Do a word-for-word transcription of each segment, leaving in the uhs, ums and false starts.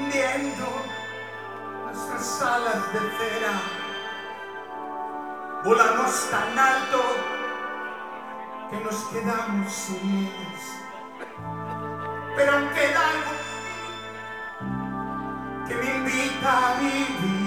hundiendo nuestras alas de cera. Volamos tan alto que nos quedamos sin ellas. Pero aún queda algo que me invita a vivir.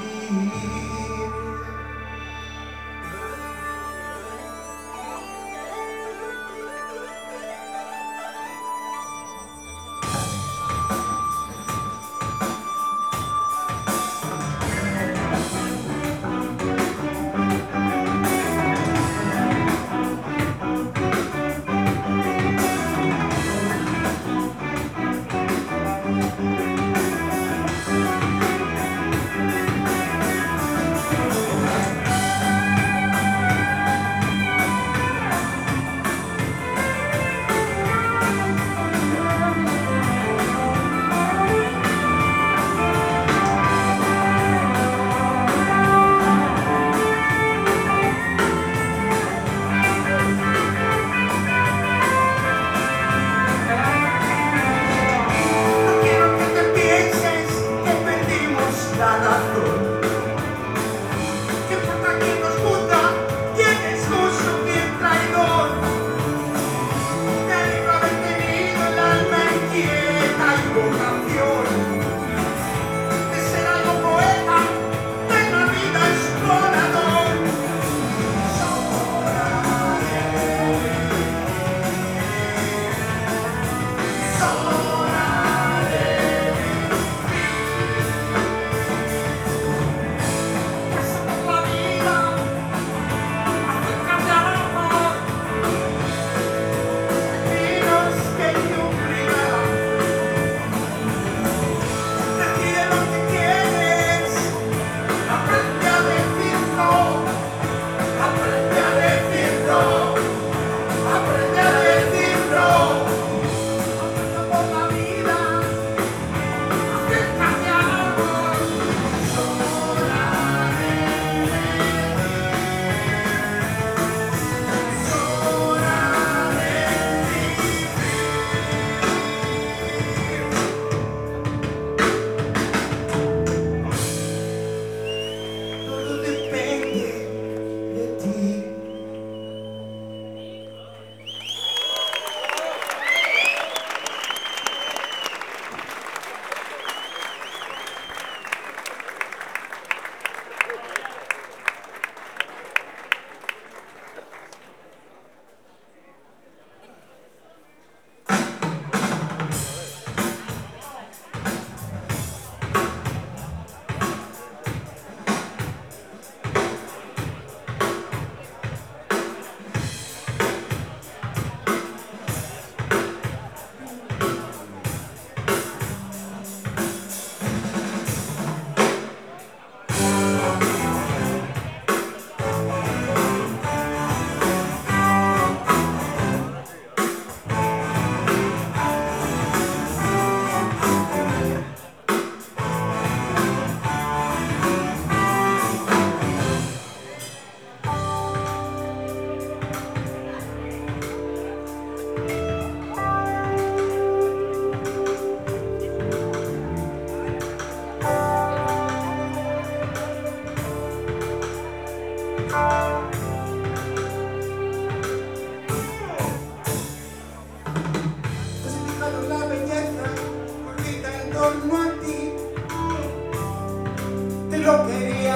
Lo quería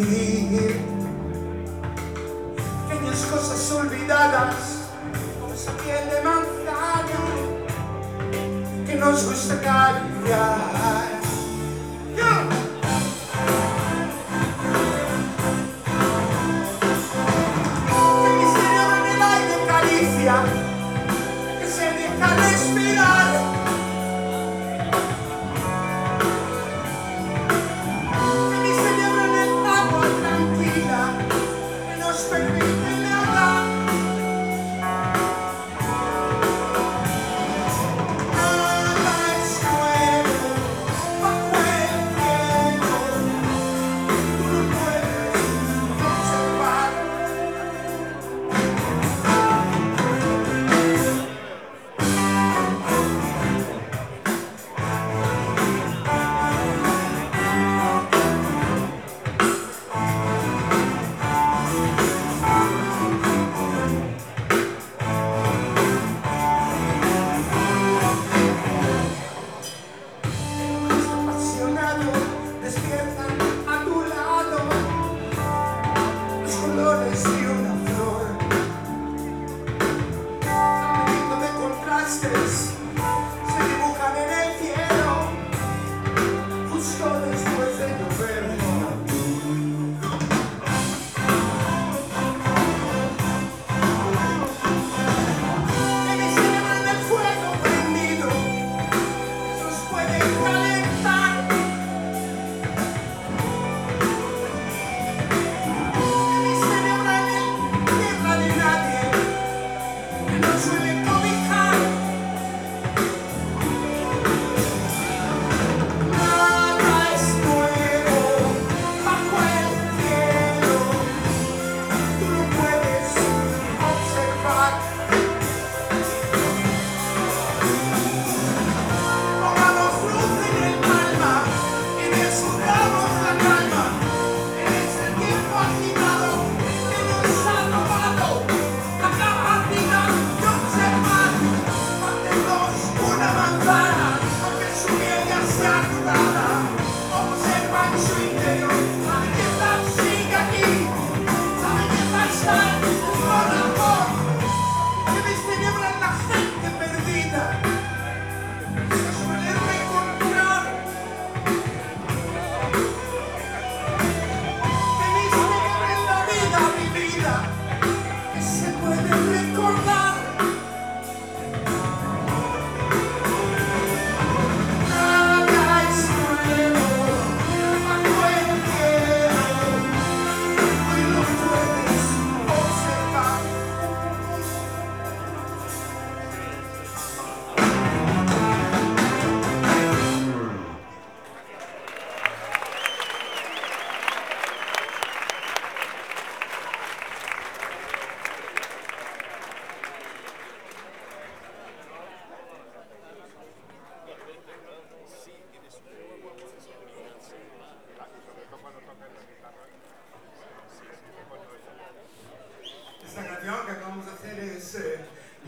decir, pequeñas cosas olvidadas, como esa piel de manzana que nos gusta acariciar. Que mi cerebro en el aire caricia, que se deja respirar. Nada es nuevo.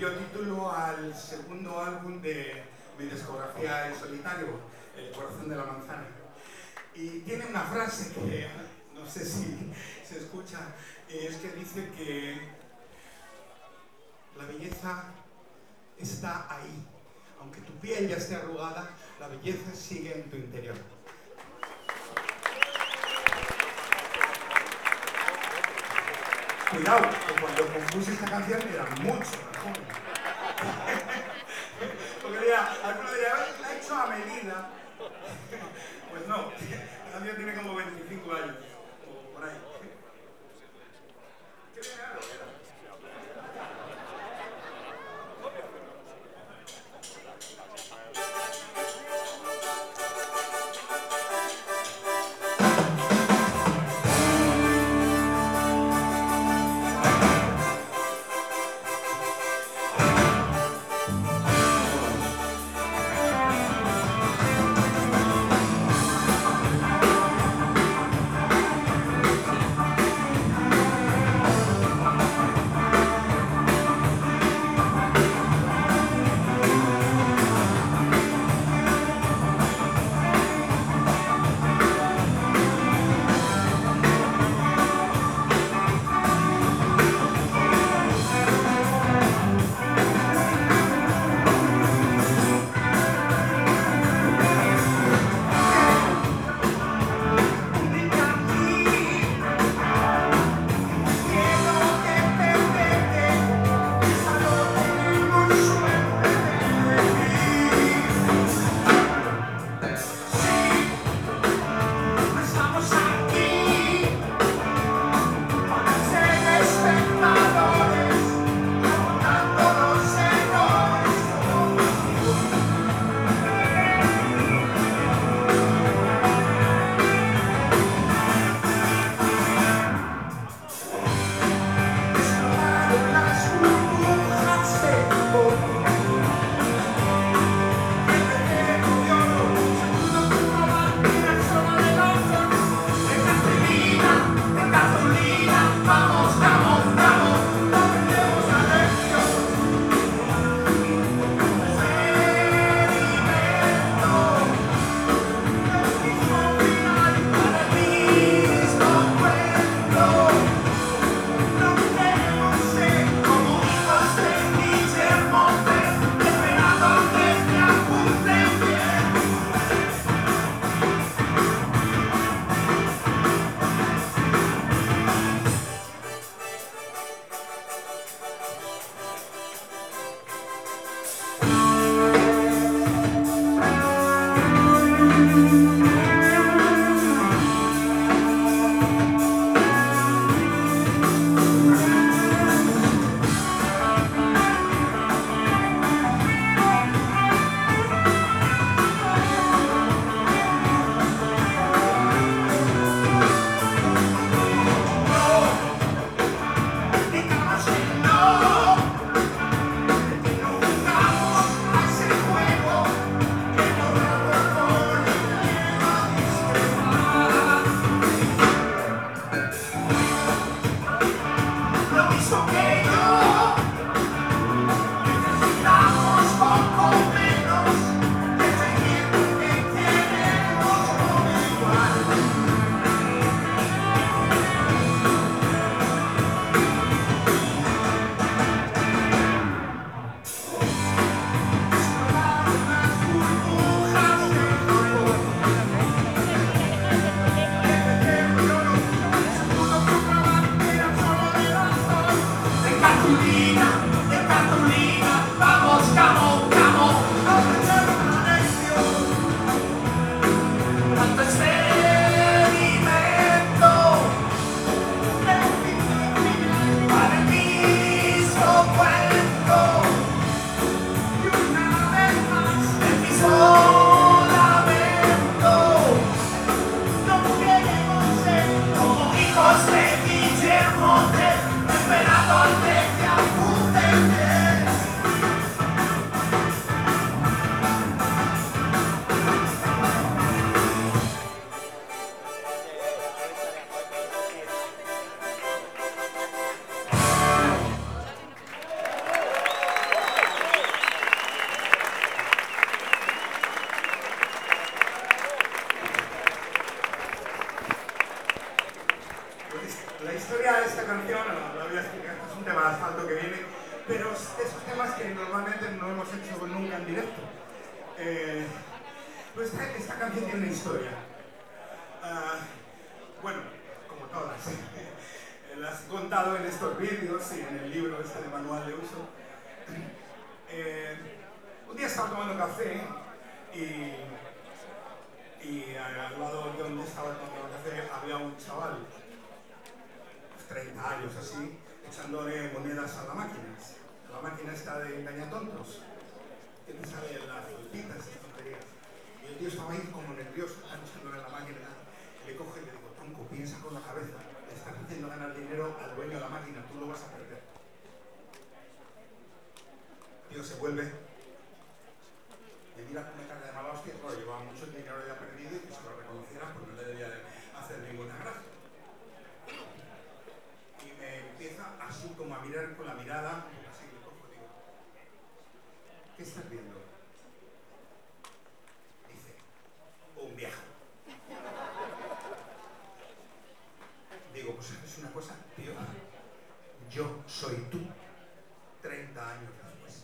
dio título al segundo álbum de mi discografía en solitario, El corazón de la manzana. Y tiene una frase que no sé si se escucha, es que dice que la belleza está ahí. Aunque tu piel ya esté arrugada, la belleza sigue en tu interior. Cuidado, que cuando compuse esta canción era mucho más joven. Porque diría, alguno diría, la he hecho a medida. Pues no, la canción tiene como veinticinco años, o por ahí. ¿Qué viene ahora? La historia de esta canción, no la voy a explicar, es un tema de asfalto que viene, pero es de esos temas que normalmente no hemos hecho nunca en directo. Eh, pues esta, esta canción tiene una historia. Uh, bueno, como todas, las he contado en estos vídeos y en el libro este de manual de uso. Eh, un día estaba tomando café y, y al lado de donde estaba tomando café había un chaval, treinta años así, echándole monedas a la máquina. La máquina está de engañatontos, que te sale las flutitas, esas tonterías. Y el tío estaba ahí como nervioso, echándole a la máquina. Le coge y le digo, tronco, piensa con la cabeza, le estás haciendo ganar dinero al dueño de la máquina, tú lo vas a perder. El tío se vuelve, le mira con una cara de mala hostia, claro, llevaba mucho dinero ya perdido y que se lo reconociera, pues no le debía de hacer ninguna gracia. Y me empieza así como a mirar con la mirada, así le cojo y digo, ¿qué estás viendo? Dice, un viejo. Digo, pues es una cosa, tío, yo soy tú, treinta años después.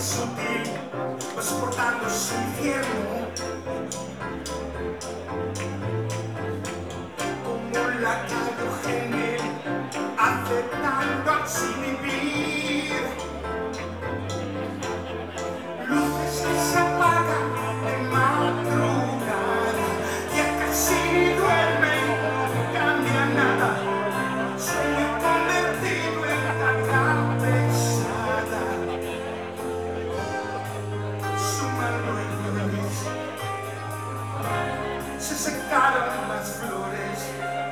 sutil, va soportando su infierno. Como la calle genil, aceptando así vivir. Luces que se apagan de madrugada, ya casi duermen, no cambia nada. Sueño convertido en carga pesada. Su mano en flores, se secaron las flores.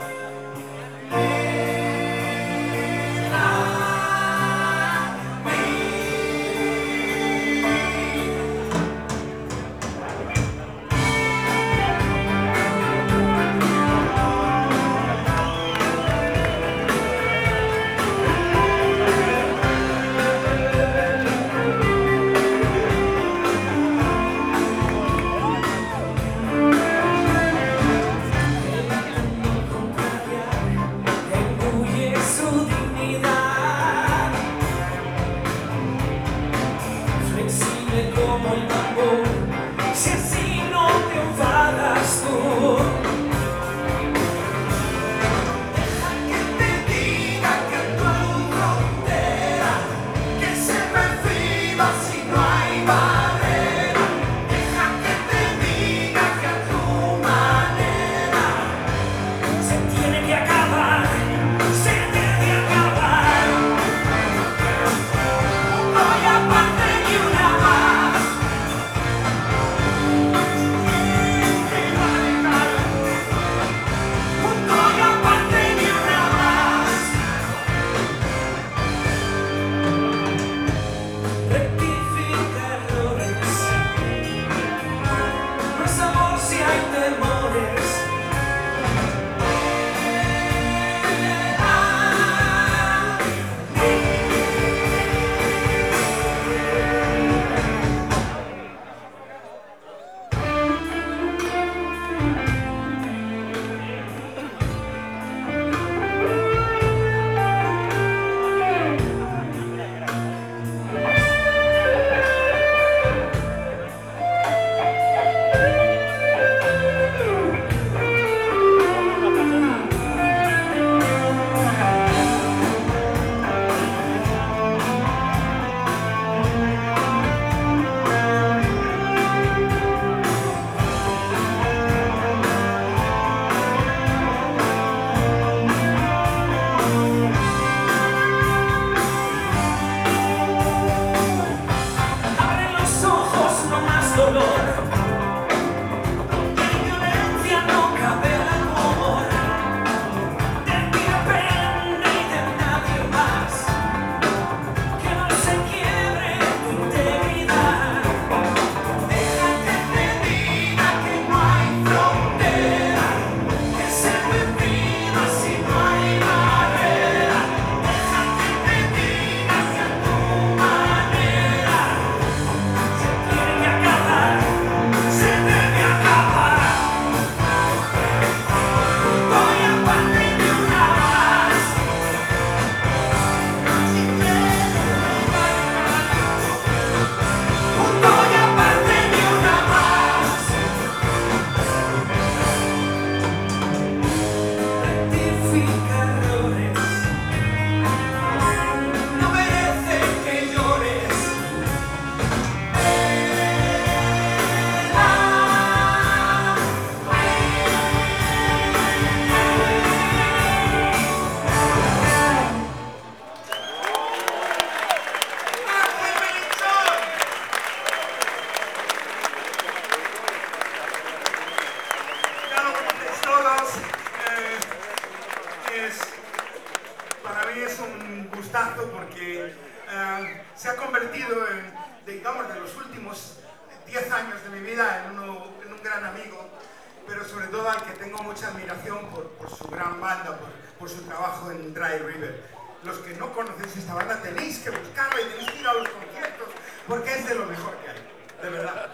Se ha convertido en, digamos, de los últimos diez años de mi vida en, uno, en un gran amigo, pero sobre todo al que tengo mucha admiración por, por su gran banda, por, por su trabajo en Dry River. Los que no conocéis esta banda tenéis que buscarla y tenéis que ir a los conciertos, porque es de lo mejor que hay, de verdad.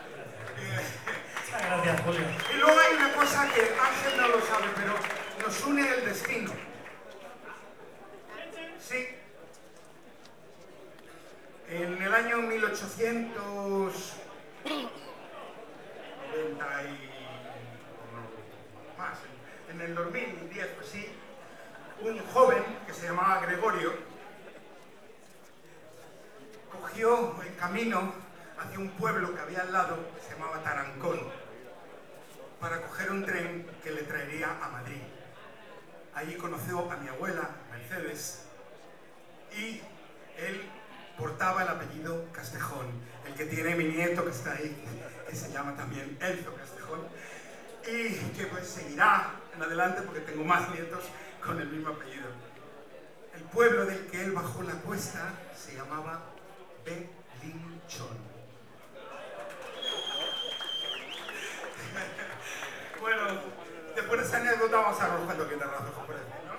Muchas gracias, Julio. Y luego hay una cosa que Ángel no lo sabe, pero nos une el destino. Sí. En el año mil ochocientos noventa y más, en el dos mil diez, pues sí, un joven que se llamaba Gregorio cogió el camino hacia un pueblo que había al lado, que se llamaba Tarancón, para coger un tren que le traería a Madrid. Allí conoció a mi abuela, Mercedes, y él portaba el apellido Castejón, el que tiene mi nieto que está ahí, que se llama también Enzo Castejón, y que pues seguirá en adelante porque tengo más nietos con el mismo apellido. El pueblo del que él bajó la cuesta se llamaba Belinchón. Bueno, después de esa anécdota vamos a arrojar lo que te razón, por decir, ¿no?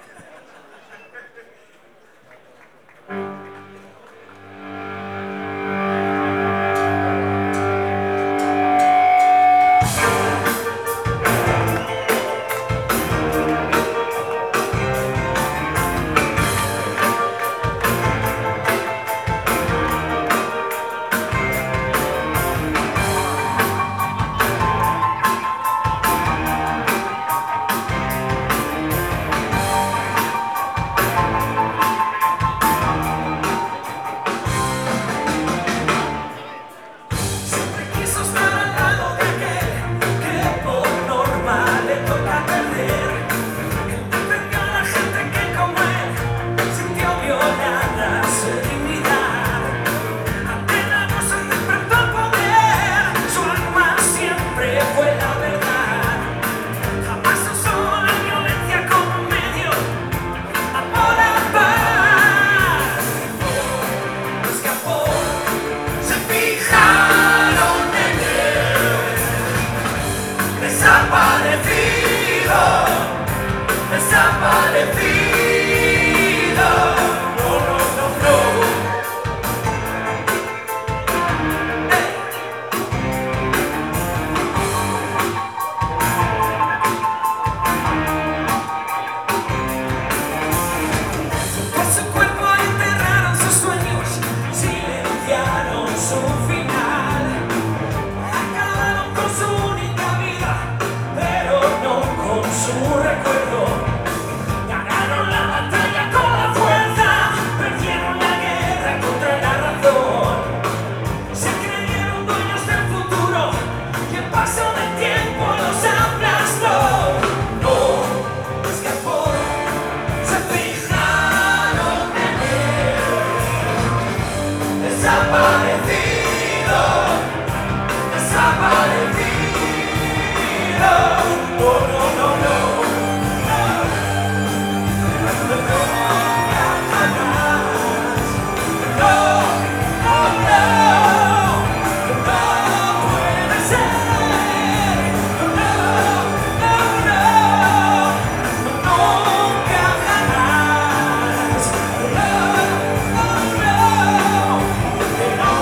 No,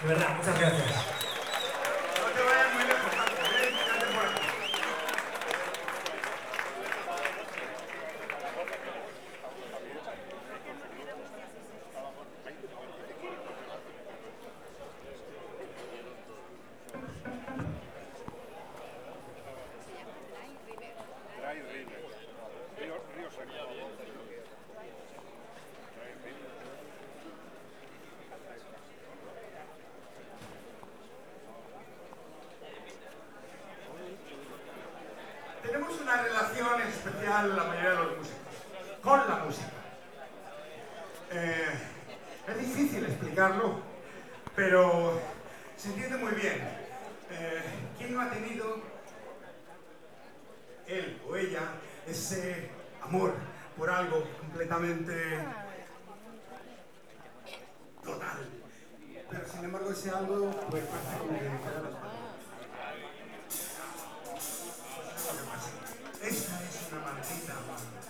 De verdad, muchas gracias. No te vayas muy lejos, ¿eh? Quédate por aquí. Tenemos una relación especial la mayoría de los músicos con la música. Eh, es difícil explicarlo, pero se entiende muy bien. Eh, ¿Quién no ha tenido, él o ella, ese amor por algo completamente total? Pero sin embargo ese algo pues pasa como que queda las manos. Esta es una maldita banda.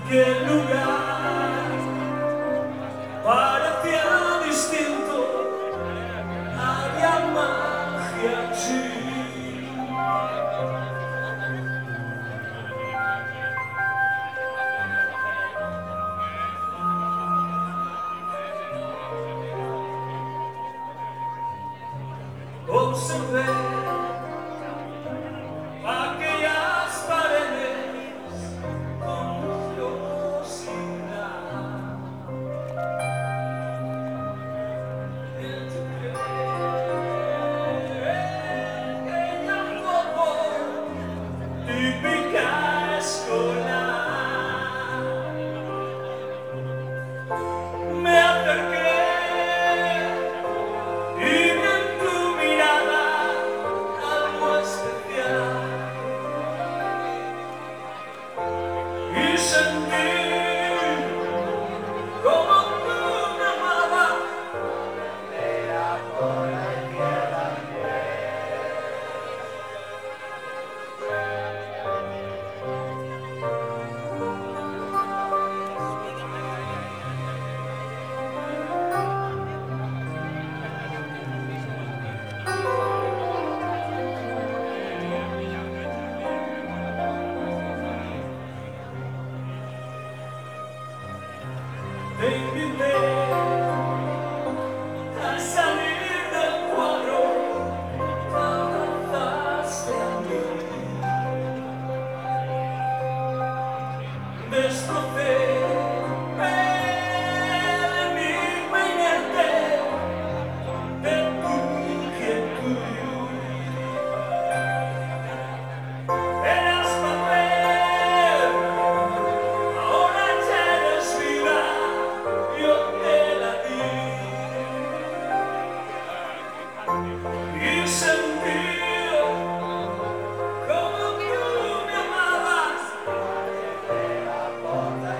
que el lugar parecía distinto, había magia allí. Observé aquellas paredes con curiosidad. Entre aquella foto típica escolar, me acerqué. Y sentí como tú me amabas, era por la izquierda. Te invité a salir del cuadro, te abrazaste a mí, destrocé el enigma inerte de tu inquietud. Eras papel, ahora ya eres vida. Yo te la di y sentí como tú me amabas, era por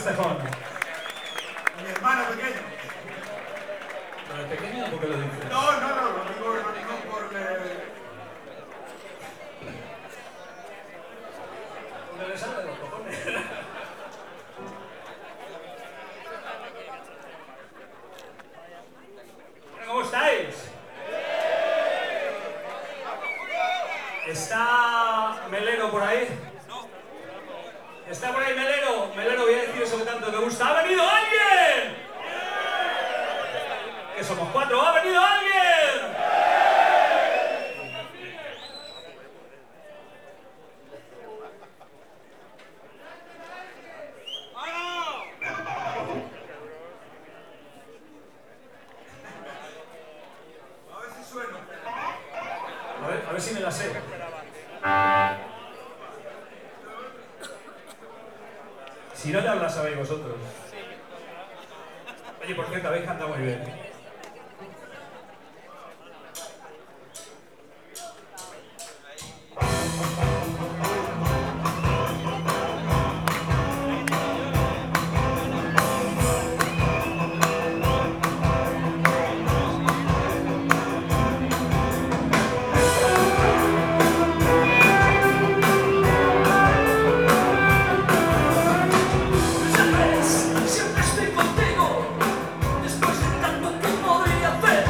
Estefón? Mi hermano pequeño. ¿Pero el pequeño por qué lo dices? No, no, no, lo digo, lo digo por... Eh... Porque le sale de los cojones. Bueno, ¿cómo estáis? ¿Está Melero por ahí? ¿Está por ahí Melero? Melero, voy a decir eso que tanto te gusta. ¡Ha venido alguien! Que somos cuatro. ¡Ha venido alguien! A ver si sueno. A ver, a ver si me la sé. Si no, ya la sabéis vosotros. Oye, por cierto, habéis cantado muy bien. Siempre estoy contigo, después de tanto que podría hacer.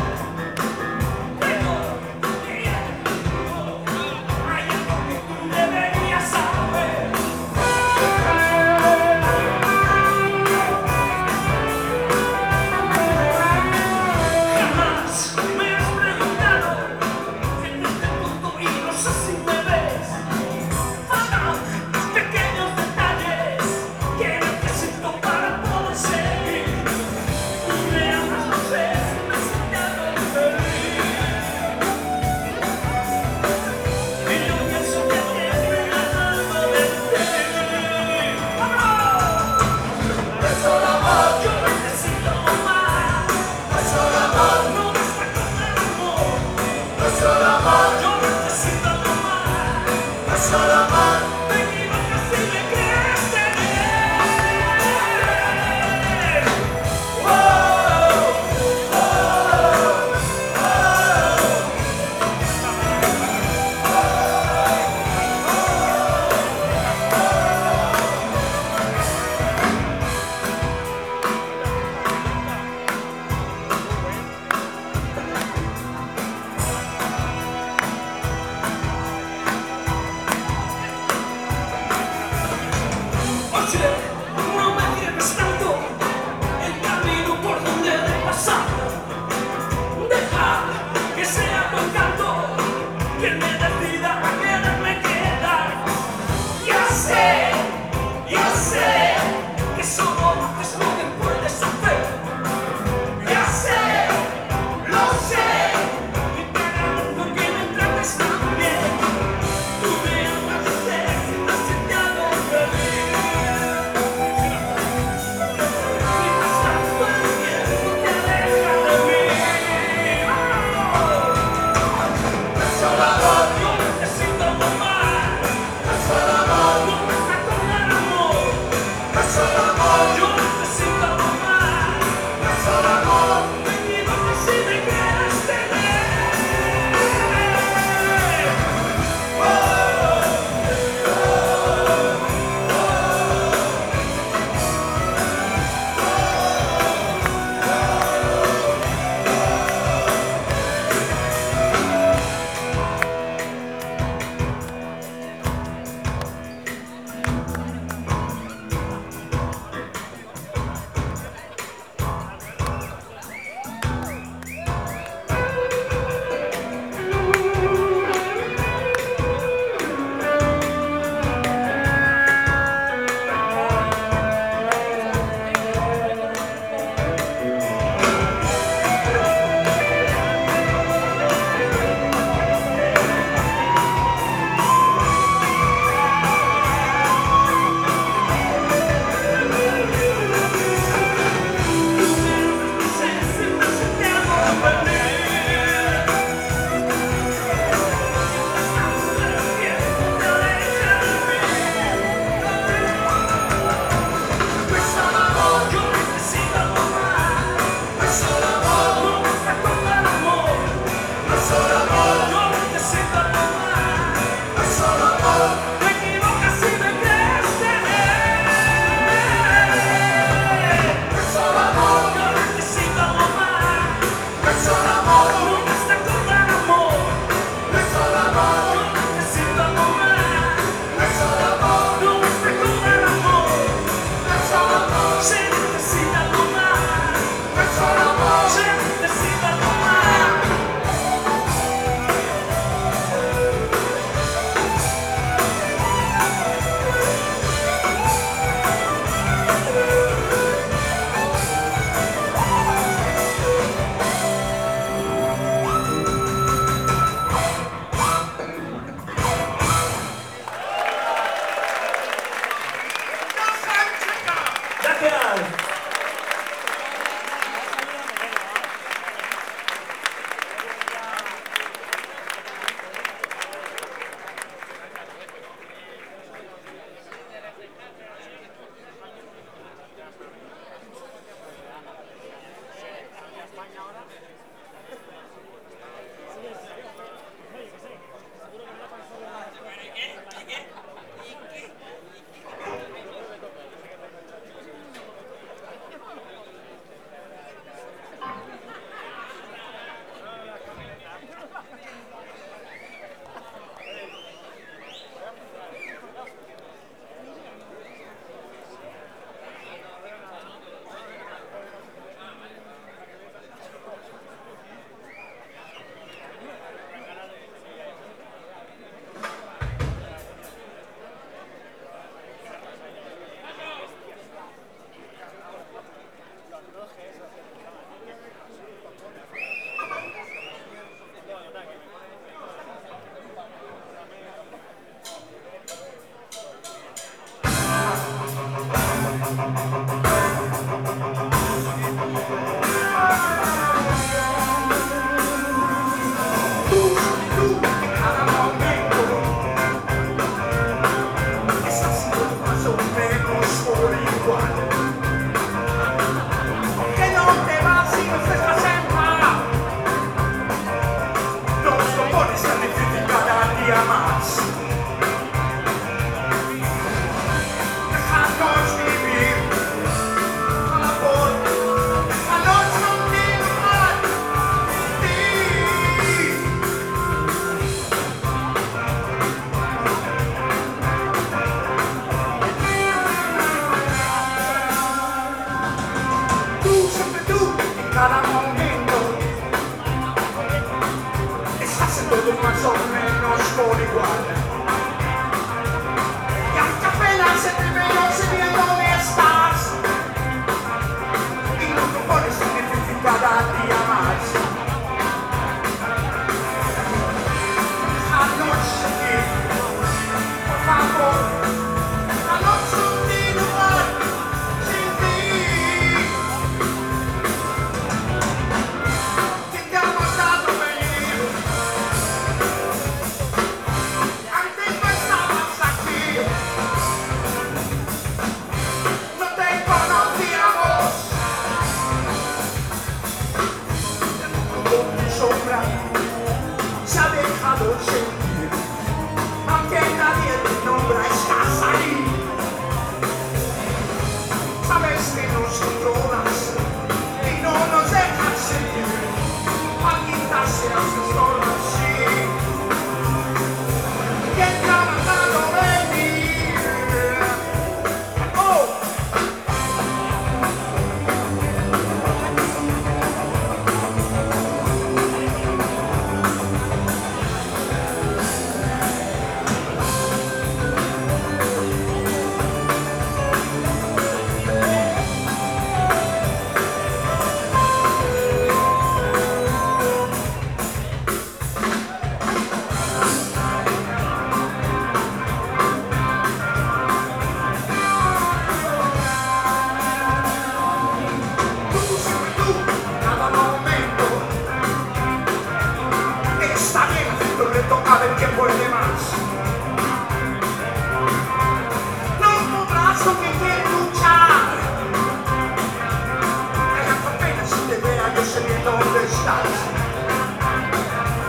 Dónde estás.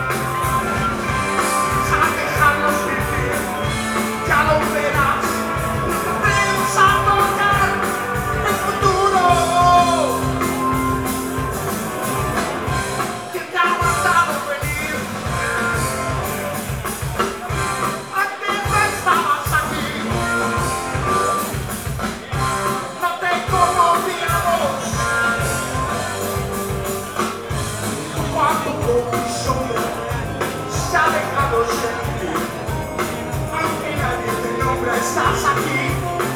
sentir, aunque nadie te nombra, estás aquí.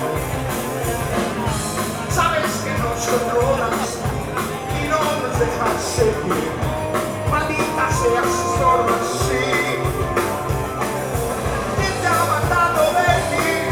Sabes que nos controlas y no nos dejas seguir. Maldita seas, estorbas, sí. ¿Quién te ha mandado venir?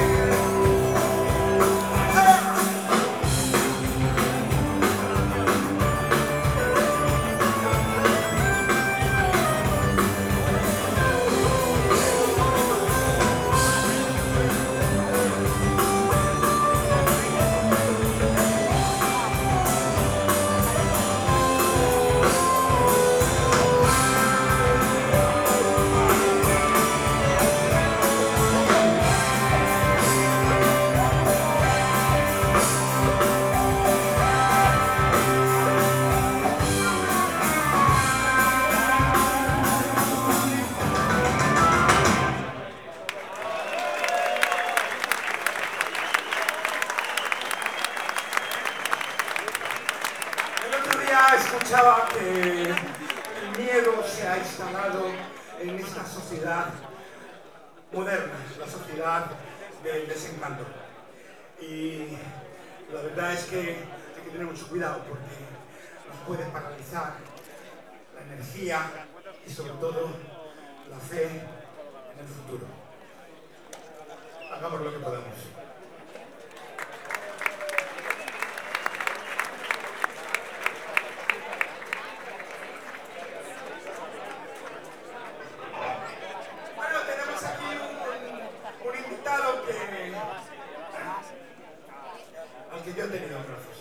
Escuchaba que el miedo se ha instalado en esta sociedad moderna, la sociedad del desencanto. Y la verdad es que hay que tener mucho cuidado porque nos puede paralizar la energía y sobre todo la fe en el futuro. Hagamos lo que podamos. Al que yo he tenido en brazos.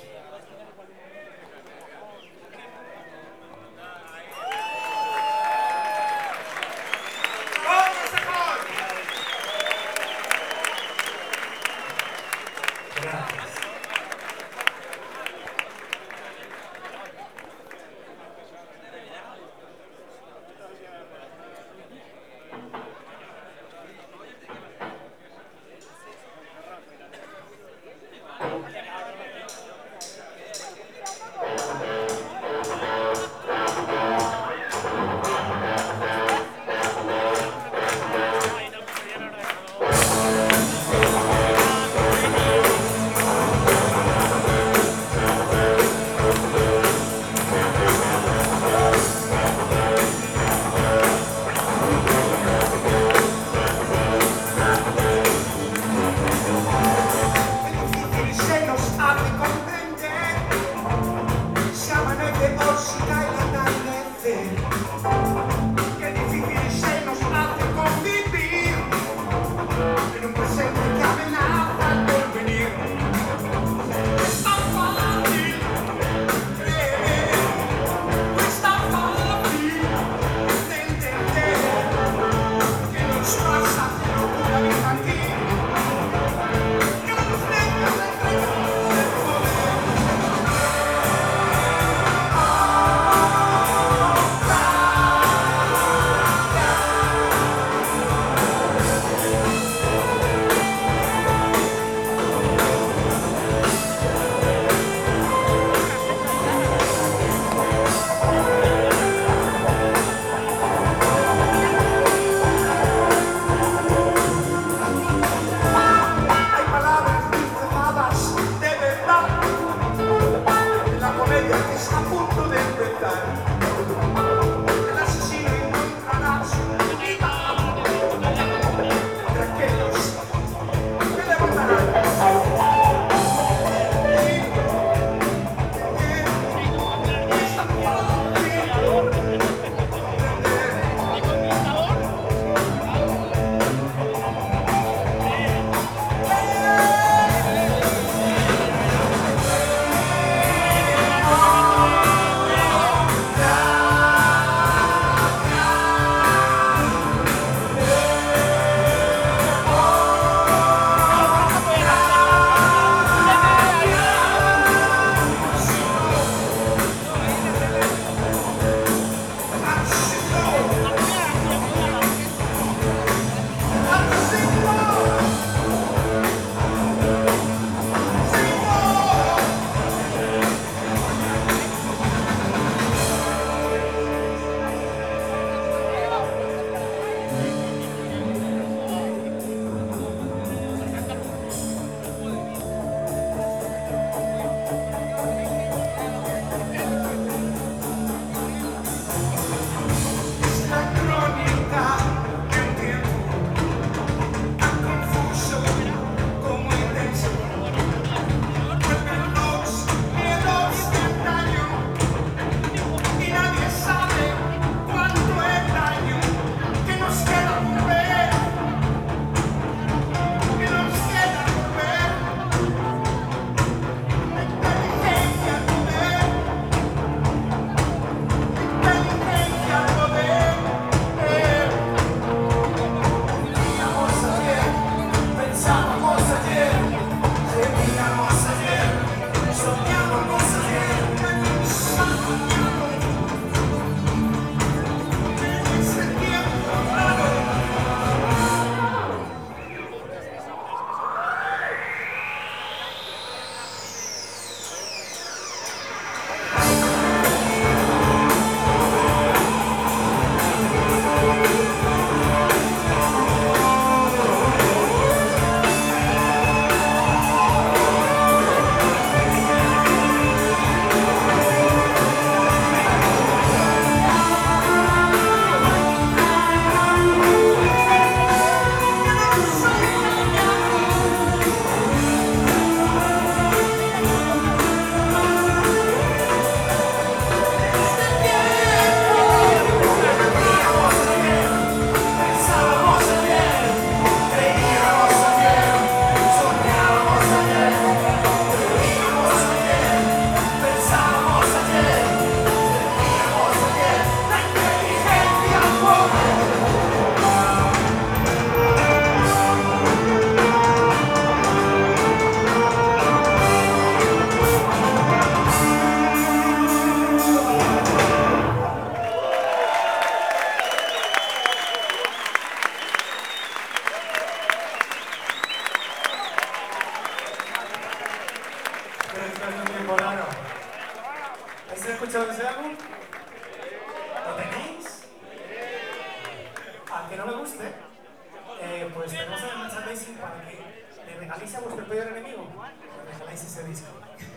que no me guste, eh, pues tenemos el merchandising para que le regaléis a vuestro peor enemigo, le regaláis ese disco.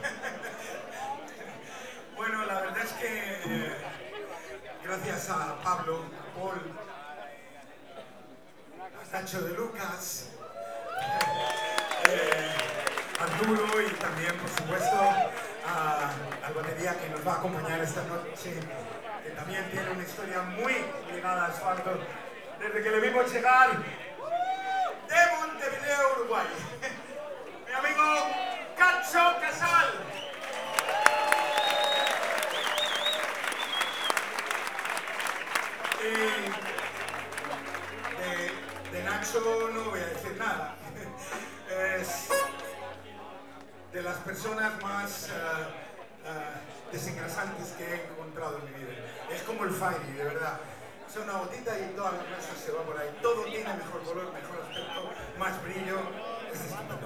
Bueno, la verdad es que eh, gracias a Pablo, a Paul, a Nacho de Lucas, eh, Arturo y también, por supuesto, a, al batería que nos va a acompañar esta noche, que también tiene una historia muy ligada a Asfalto, desde que le vimos llegar de Montevideo, Uruguay. Mi amigo Cacho Casal. Y de, de Nacho no voy a decir nada. Es de las personas más uh, uh, desengrasantes que he encontrado en mi vida. Es como el Fairy, de verdad. Es una gotita y toda la grasa se va por ahí. Todo tiene mejor color, mejor aspecto, más brillo. Es estupendo.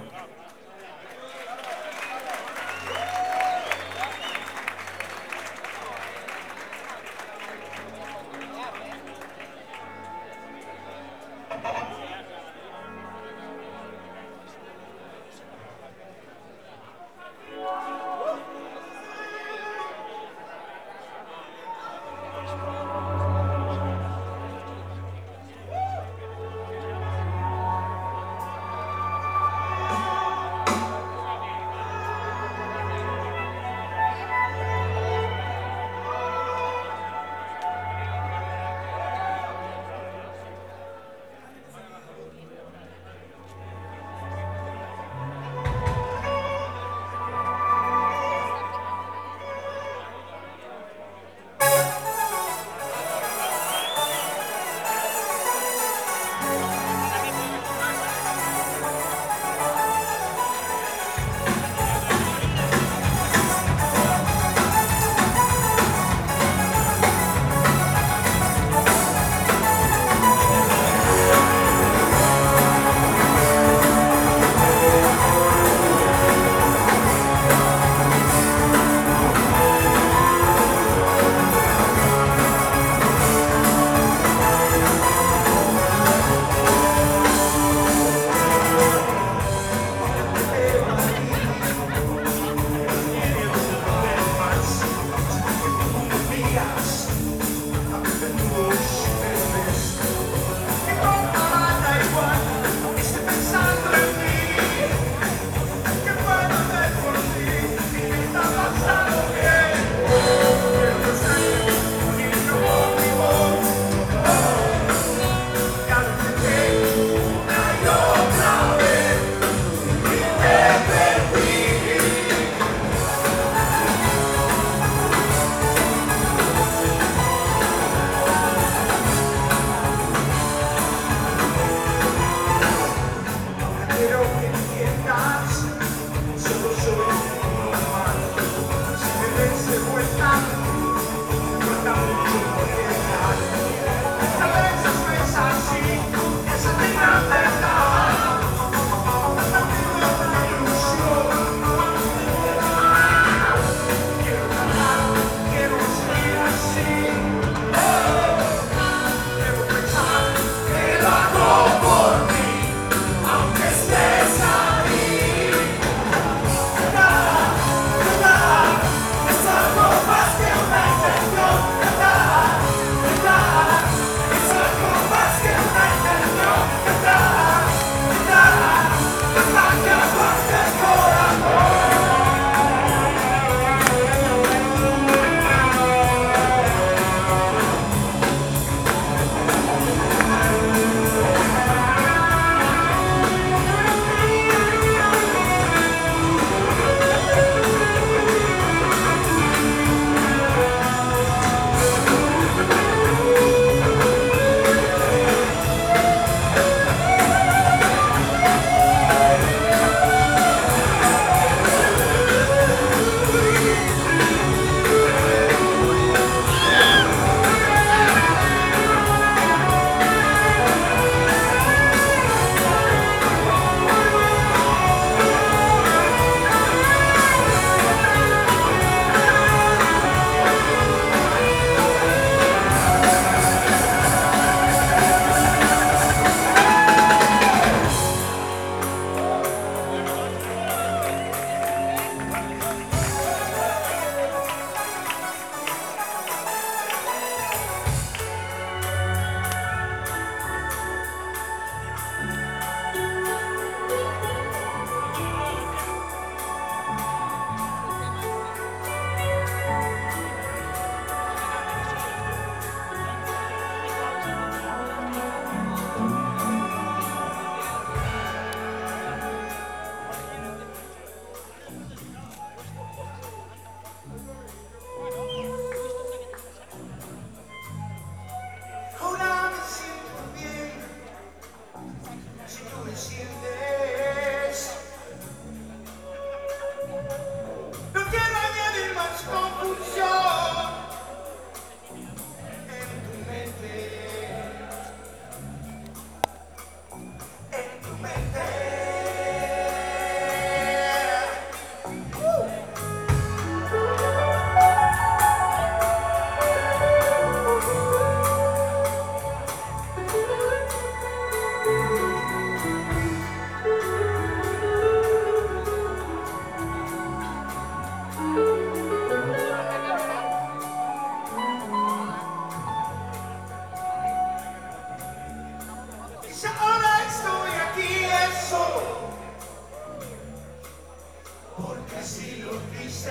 si lo quise.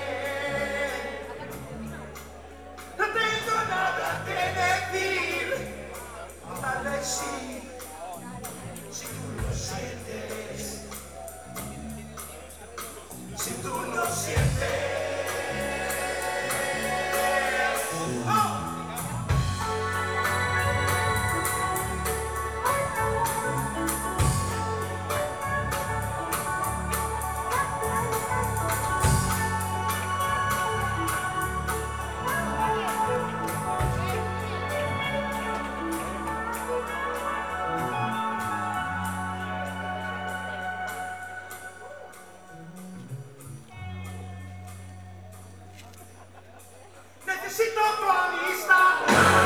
No tengo nada que decir, tal vez sí, si tú lo sientes, si tú lo sientes. Necesito tu amistad.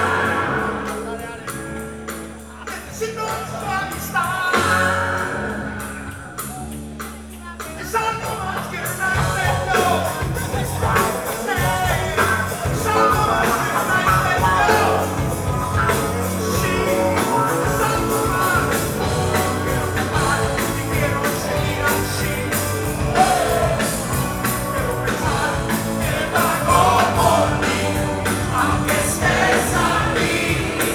Necesito tu amistad. Es algo más que una intención. Es algo más que una intención. Sí, es algo más. Quiero quemar y quiero seguir así. Quiero pensar que pago por mí. Aunque estés aquí.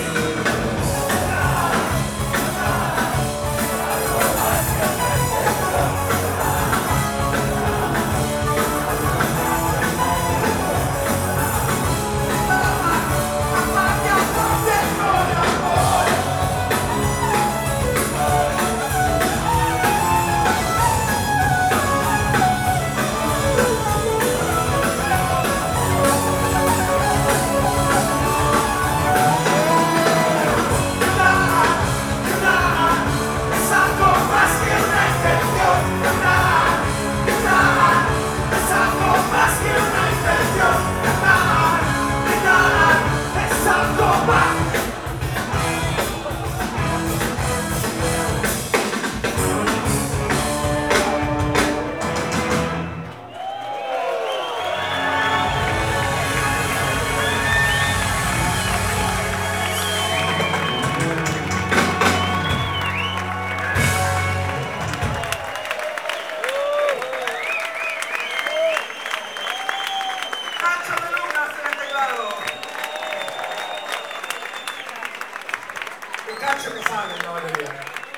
Cacho que sabe en la batería.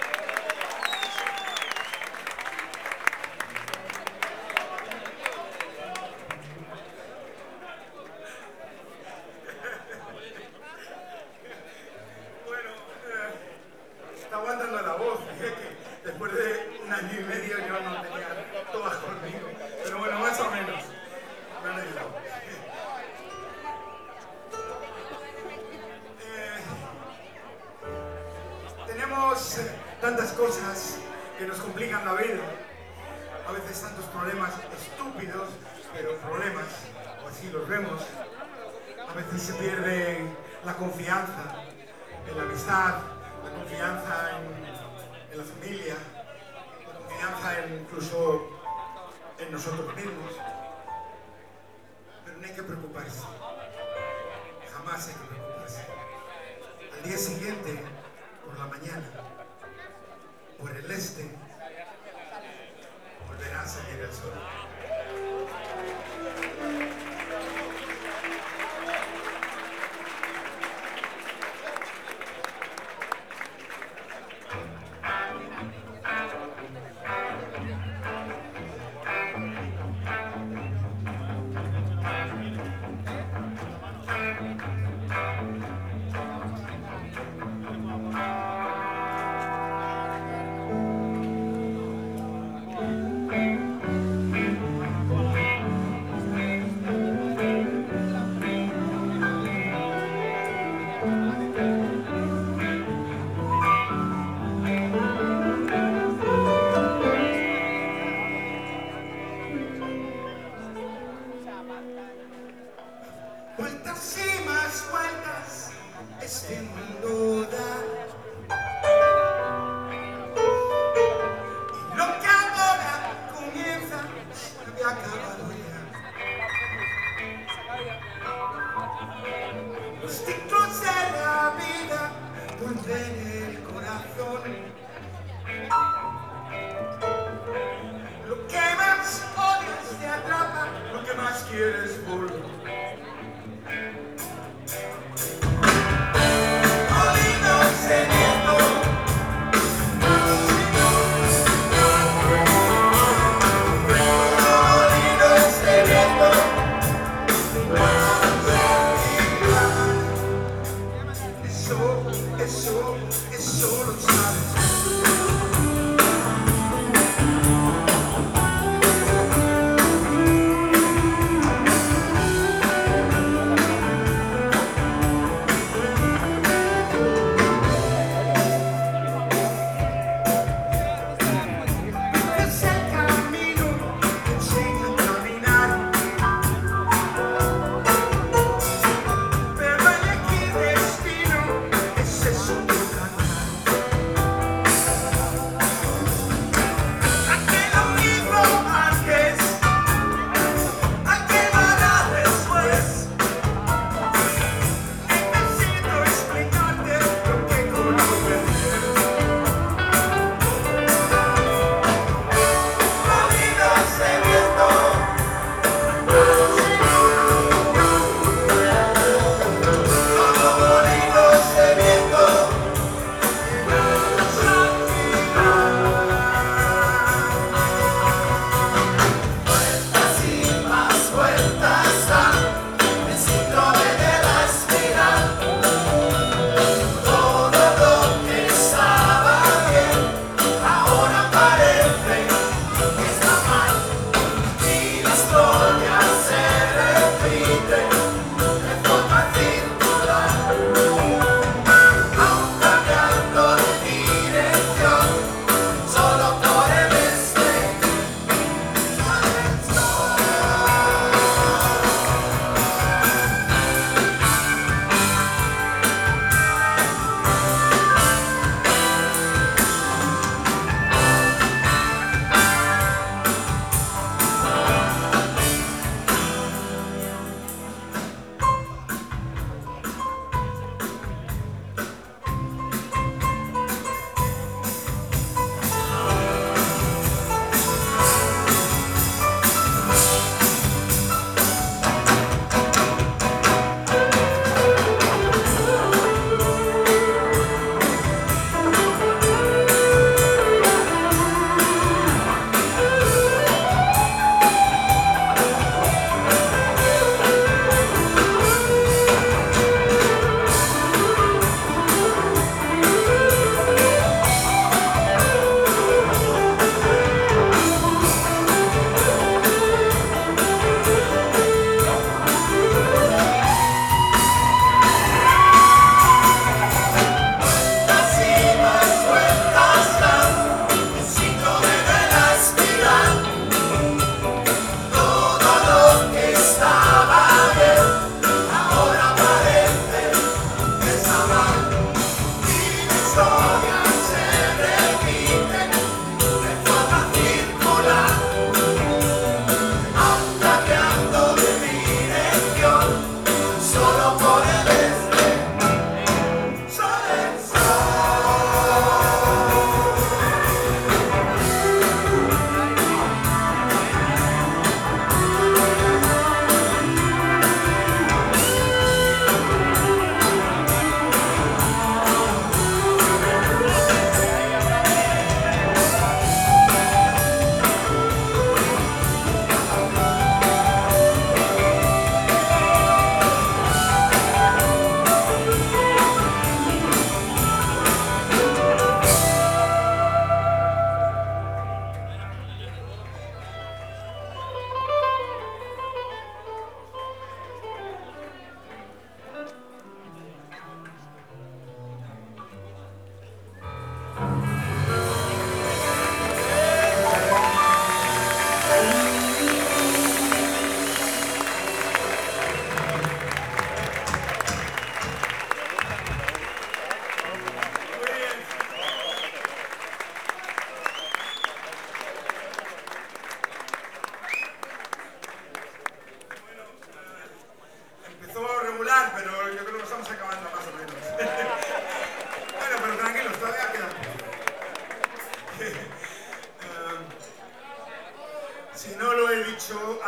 Bueno, eh, está aguantando la voz. Dije que después de un año y medio yo no tenía todas conmigo. Pero bueno, más o menos. Me han ayudado. Tenemos tantas cosas que nos complican la vida, a veces tantos problemas estúpidos, pero problemas, o así los vemos. A veces se pierde la confianza en la amistad, la confianza en, en la familia, la confianza en, incluso en nosotros mismos. Pero no hay que preocuparse, jamás hay que preocuparse. Al día siguiente, por la mañana, por el este, volverá a salir el sol. Vueltas y más vueltas este mundo da, y lo que ahora comienza se había acabado ya. Los ciclos de la vida vuelven el corazón. Lo que más odias de ¿Dónde más quieres volver? Molinos de viento. Molinos de viento. Eso, eso, eso lo sabes. Es el camino que enseña a caminar, pero elegir destino es eso de cantar.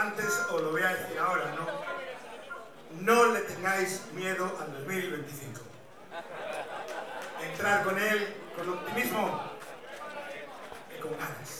antes, os lo voy a decir ahora, ¿no? No le tengáis miedo al dos mil veinticinco. Entrar con él con optimismo y con ganas.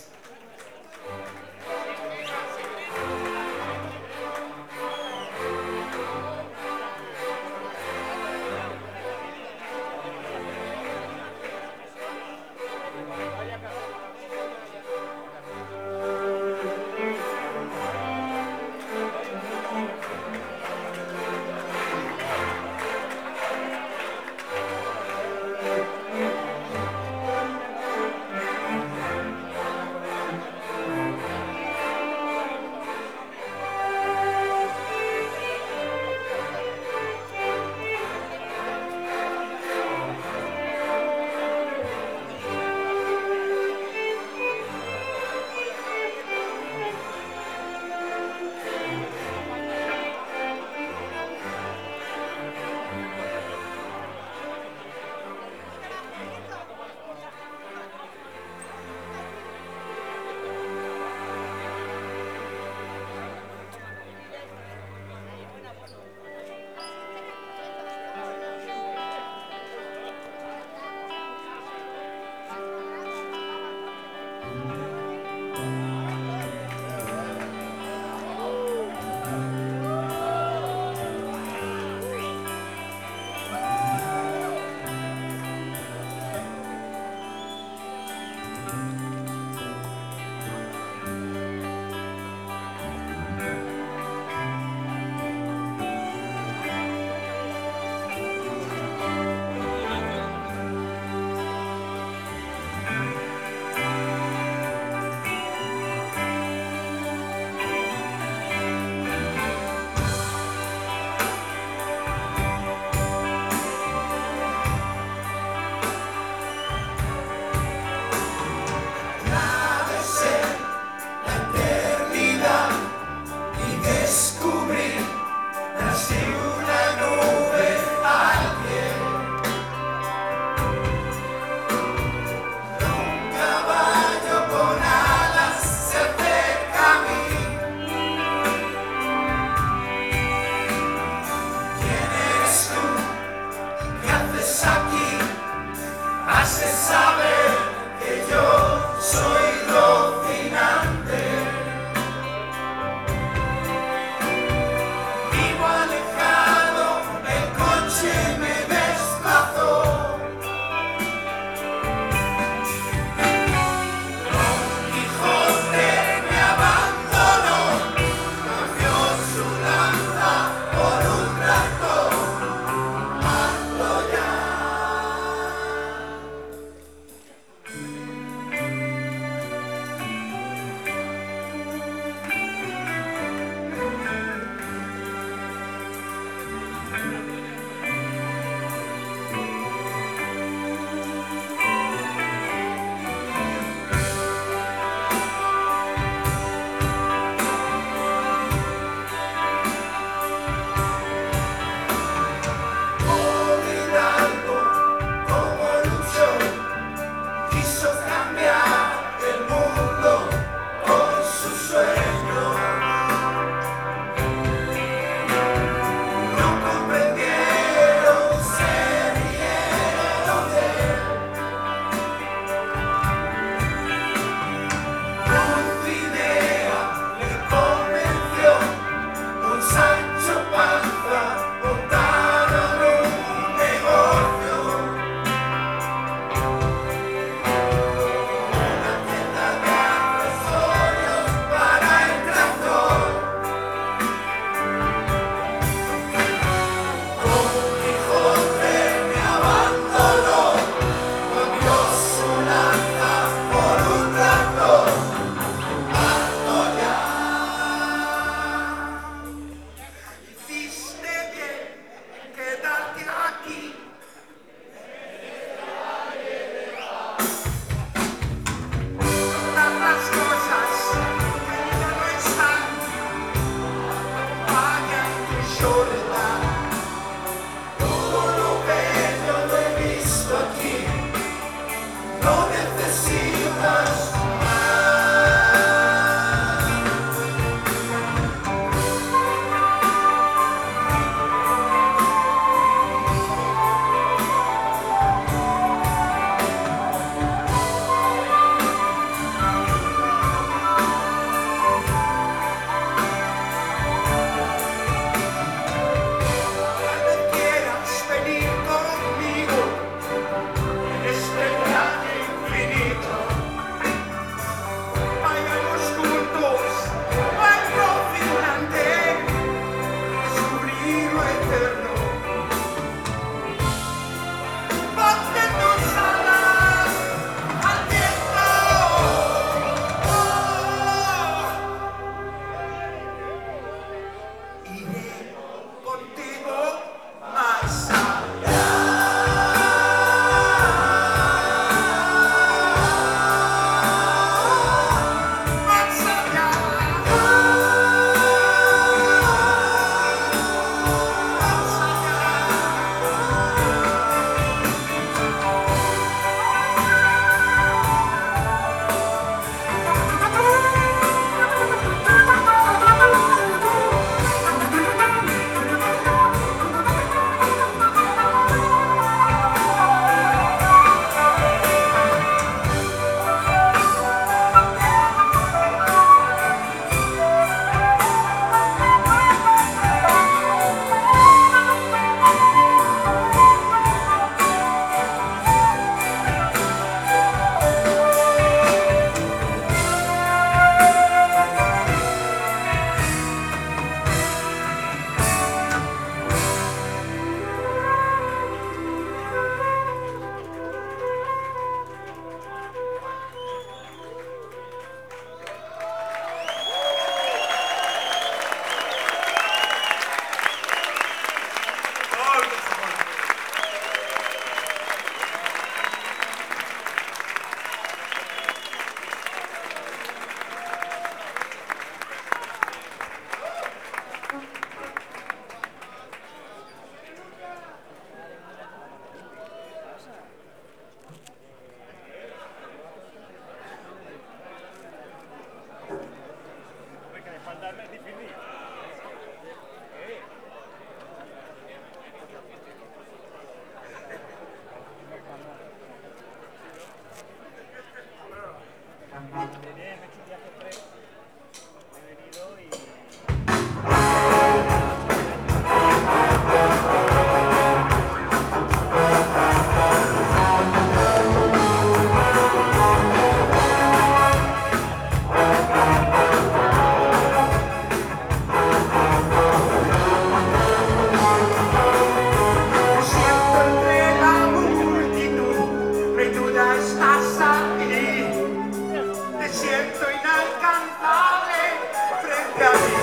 estás aquí, te siento inalcanzable frente a mí.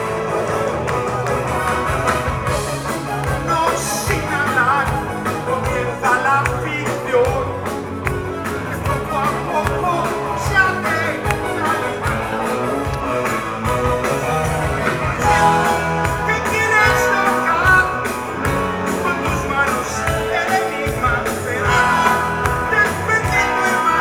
No sin hablar comienza la ficción, que poco a poco se hace realidad. Siento que quieres tocar con tus manos el enigma, pero dependiendo de más.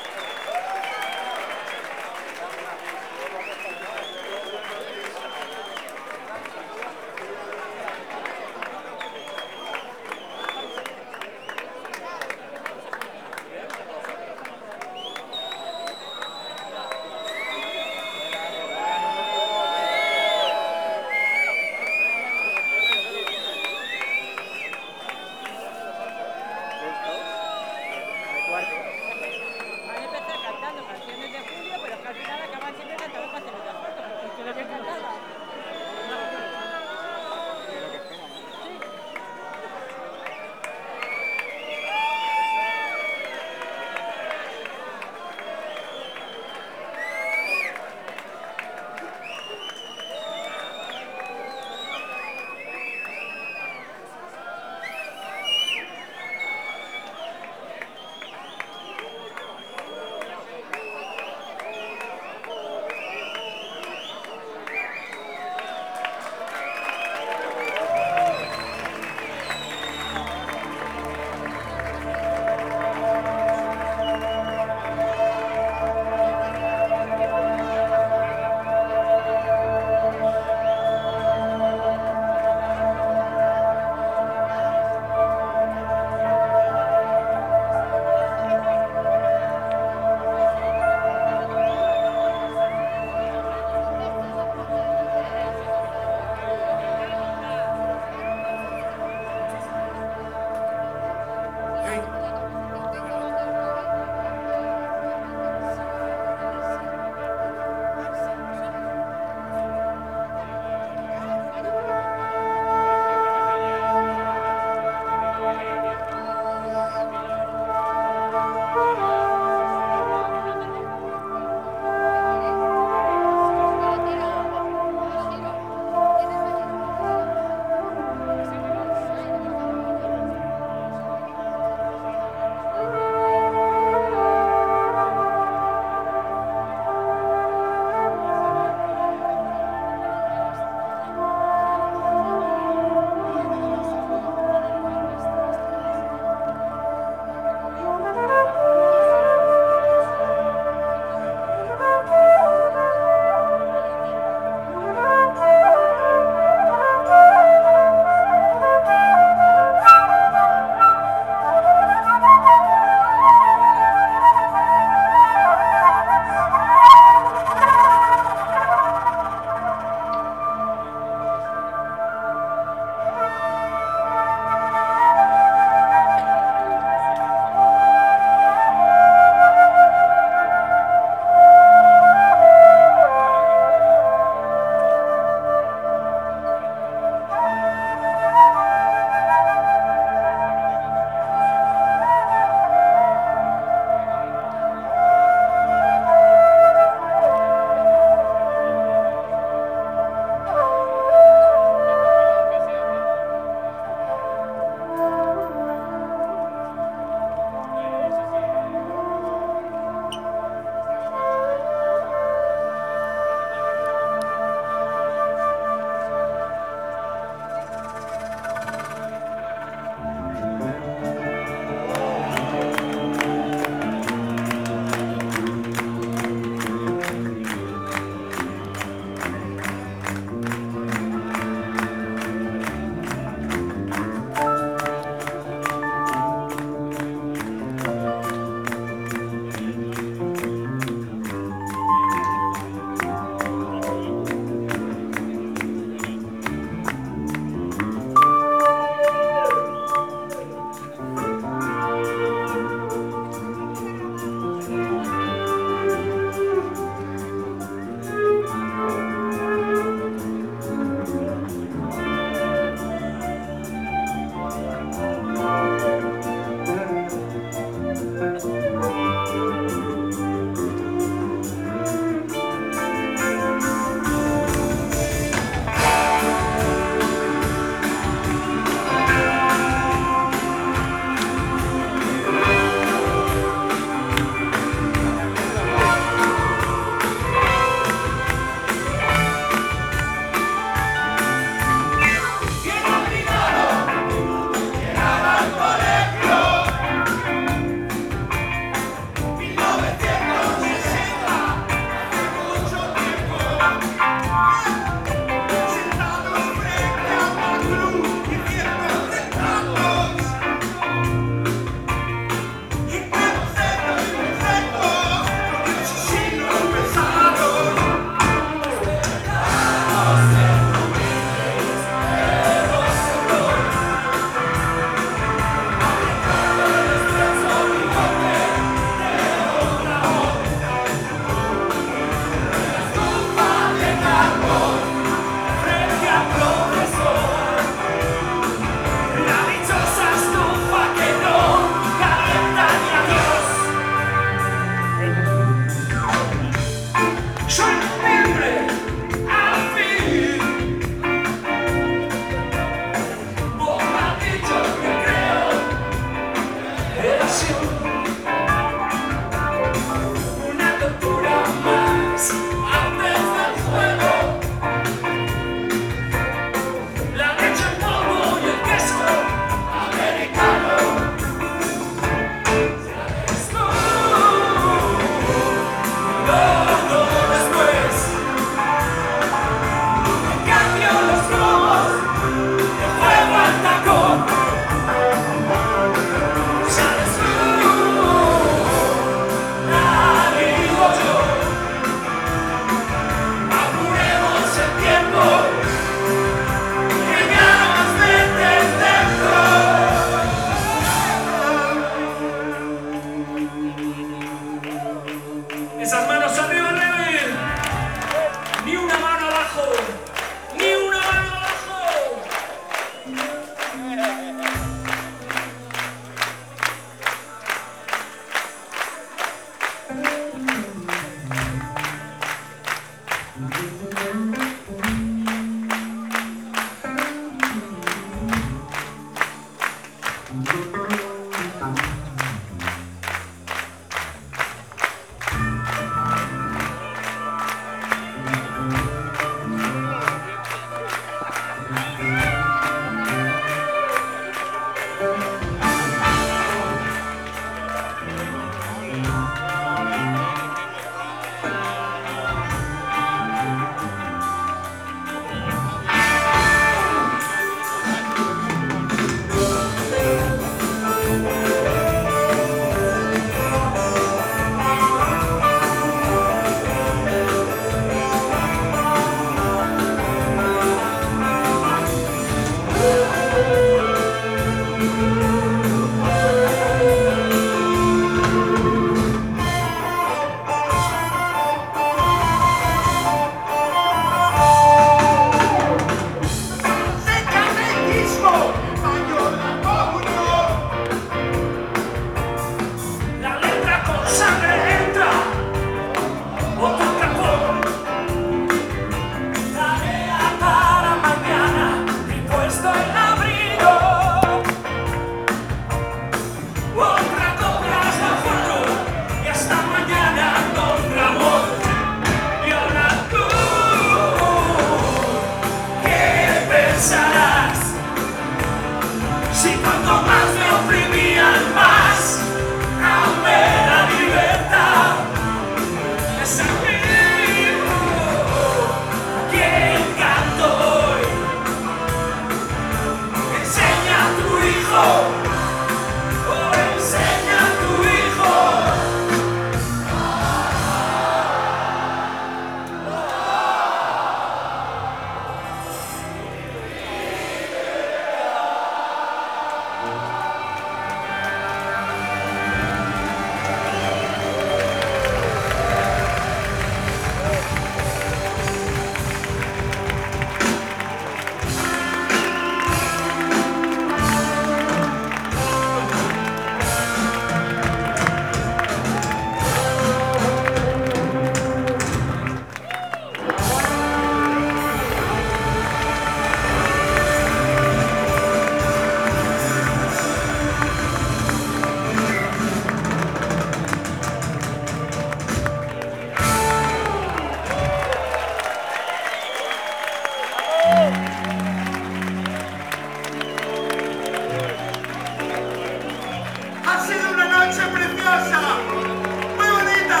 noche preciosa, muy bonita,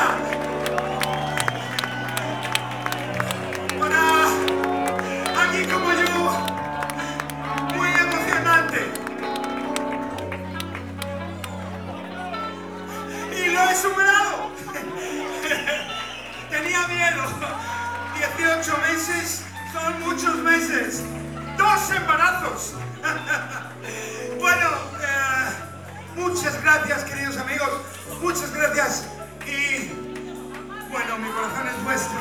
para alguien como yo, muy emocionante. Y lo he superado. Tenía miedo. dieciocho meses son muchos meses. Dos embarazos. Bueno, eh, muchas gracias, queridos amigos. Muchas gracias. Y bueno, mi corazón es vuestro.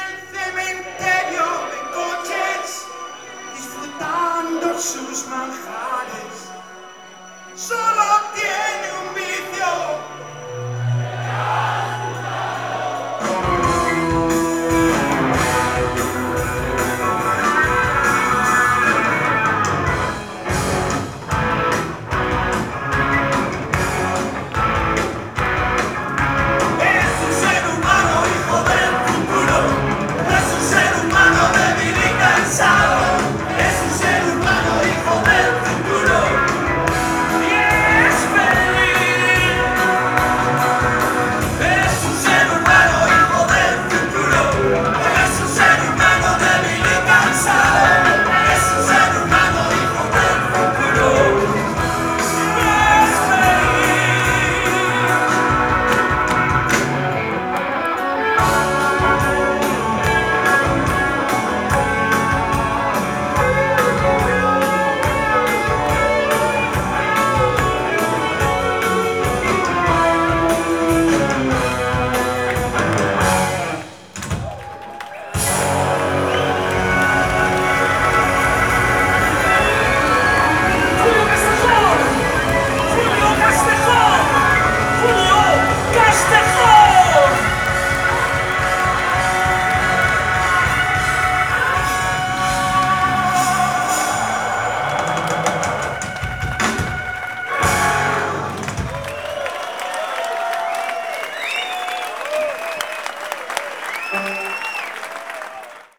Sus manjares.